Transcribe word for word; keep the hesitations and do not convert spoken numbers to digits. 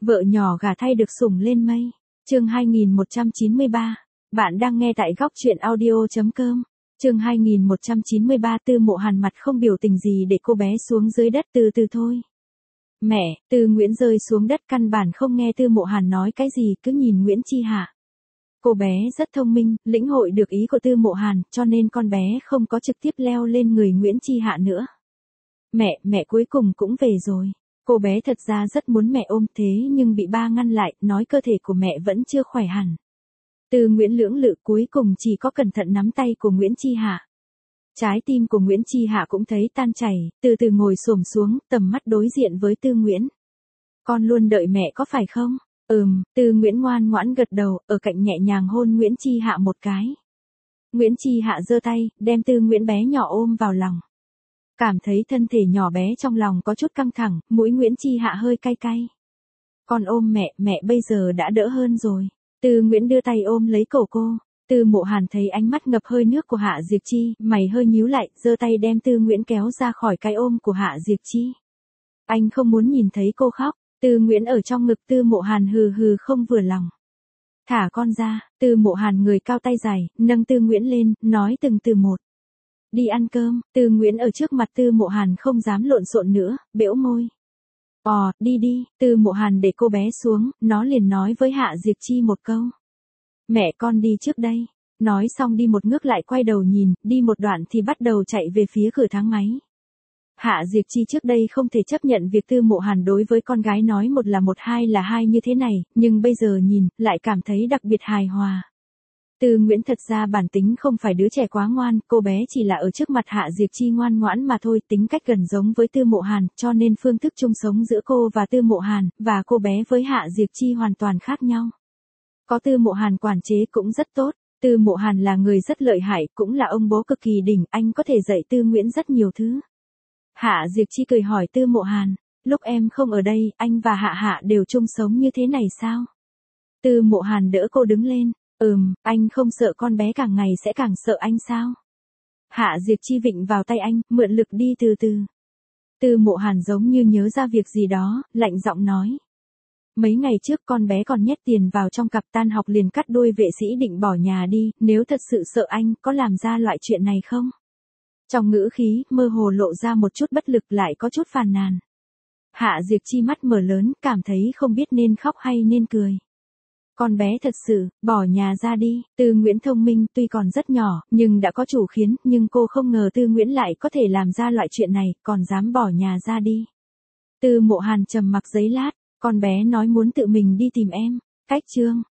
Vợ nhỏ gả thay được sủng lên mây. Chương hai nghìn một trăm chín mươi ba. Bạn đang nghe tại góc truyện audio chấm com. Chương hai nghìn một trăm chín mươi ba. Tư Mộ Hàn mặt không biểu tình gì để cô bé xuống dưới đất từ từ thôi. Mẹ, Tư Nguyễn rơi xuống đất căn bản không nghe Tư Mộ Hàn nói cái gì, cứ nhìn Nguyễn Chi Hạ. Cô bé rất thông minh, lĩnh hội được ý của Tư Mộ Hàn, cho nên con bé không có trực tiếp leo lên người Nguyễn Chi Hạ nữa. Mẹ, mẹ cuối cùng cũng về rồi. Cô bé thật ra rất muốn mẹ ôm thế nhưng bị ba ngăn lại, nói cơ thể của mẹ vẫn chưa khỏe hẳn. Tư Nguyễn lưỡng lự cuối cùng chỉ có cẩn thận nắm tay của Nguyễn Chi Hạ. Trái tim của Nguyễn Chi Hạ cũng thấy tan chảy, từ từ ngồi xổm xuống, tầm mắt đối diện với Tư Nguyễn. Con luôn đợi mẹ có phải không? Ừm, Tư Nguyễn ngoan ngoãn gật đầu, ở cạnh nhẹ nhàng hôn Nguyễn Chi Hạ một cái. Nguyễn Chi Hạ giơ tay, đem Tư Nguyễn bé nhỏ ôm vào lòng. Cảm thấy thân thể nhỏ bé trong lòng có chút căng thẳng, mũi Nguyễn Chi Hạ hơi cay cay. Con ôm mẹ, mẹ bây giờ đã đỡ hơn rồi. Tư Nguyễn đưa tay ôm lấy cổ cô. Tư Mộ Hàn thấy ánh mắt ngập hơi nước của Hạ Diệp Chi, mày hơi nhíu lại, giơ tay đem Tư Nguyễn kéo ra khỏi cái ôm của Hạ Diệp Chi. Anh không muốn nhìn thấy cô khóc. Tư Nguyễn ở trong ngực Tư Mộ Hàn hừ hừ không vừa lòng. Thả con ra. Tư Mộ Hàn người cao tay dài, nâng Tư Nguyễn lên, nói từng từ một. Đi ăn cơm. Tư Nguyễn ở trước mặt Tư Mộ Hàn không dám lộn xộn nữa, bĩu môi. Ồ, đi đi. Tư Mộ Hàn để cô bé xuống, nó liền nói với Hạ Diệp Chi một câu. Mẹ con đi trước đây. Nói xong đi một ngước lại quay đầu nhìn, đi một đoạn thì bắt đầu chạy về phía cửa thang máy. Hạ Diệp Chi trước đây không thể chấp nhận việc Tư Mộ Hàn đối với con gái nói một là một hai là hai như thế này, nhưng bây giờ nhìn, lại cảm thấy đặc biệt hài hòa. Tư Nguyễn thật ra bản tính không phải đứa trẻ quá ngoan, cô bé chỉ là ở trước mặt Hạ Diệp Chi ngoan ngoãn mà thôi, tính cách gần giống với Tư Mộ Hàn, cho nên phương thức chung sống giữa cô và Tư Mộ Hàn, và cô bé với Hạ Diệp Chi hoàn toàn khác nhau. Có Tư Mộ Hàn quản chế cũng rất tốt, Tư Mộ Hàn là người rất lợi hại, cũng là ông bố cực kỳ đỉnh, anh có thể dạy Tư Nguyễn rất nhiều thứ. Hạ Diệp Chi cười hỏi Tư Mộ Hàn, lúc em không ở đây, anh và Hạ Hạ đều chung sống như thế này sao? Tư Mộ Hàn đỡ cô đứng lên, ừm, anh không sợ con bé càng ngày sẽ càng sợ anh sao? Hạ Diệp Chi vịnh vào tay anh, mượn lực đi từ từ. Tư Mộ Hàn giống như nhớ ra việc gì đó, lạnh giọng nói. Mấy ngày trước con bé còn nhét tiền vào trong cặp, tan học liền cắt đuôi vệ sĩ định bỏ nhà đi, nếu thật sự sợ anh, có làm ra loại chuyện này không? Trong ngữ khí, mơ hồ lộ ra một chút bất lực lại có chút phàn nàn. Hạ Diệp Chi mắt mở lớn, cảm thấy không biết nên khóc hay nên cười. Con bé thật sự, bỏ nhà ra đi. Tư Nguyễn thông minh, tuy còn rất nhỏ, nhưng đã có chủ khiến, nhưng cô không ngờ Tư Nguyễn lại có thể làm ra loại chuyện này, còn dám bỏ nhà ra đi. Tư Mộ Hàn trầm mặc giấy lát, con bé nói muốn tự mình đi tìm em. Cách chương.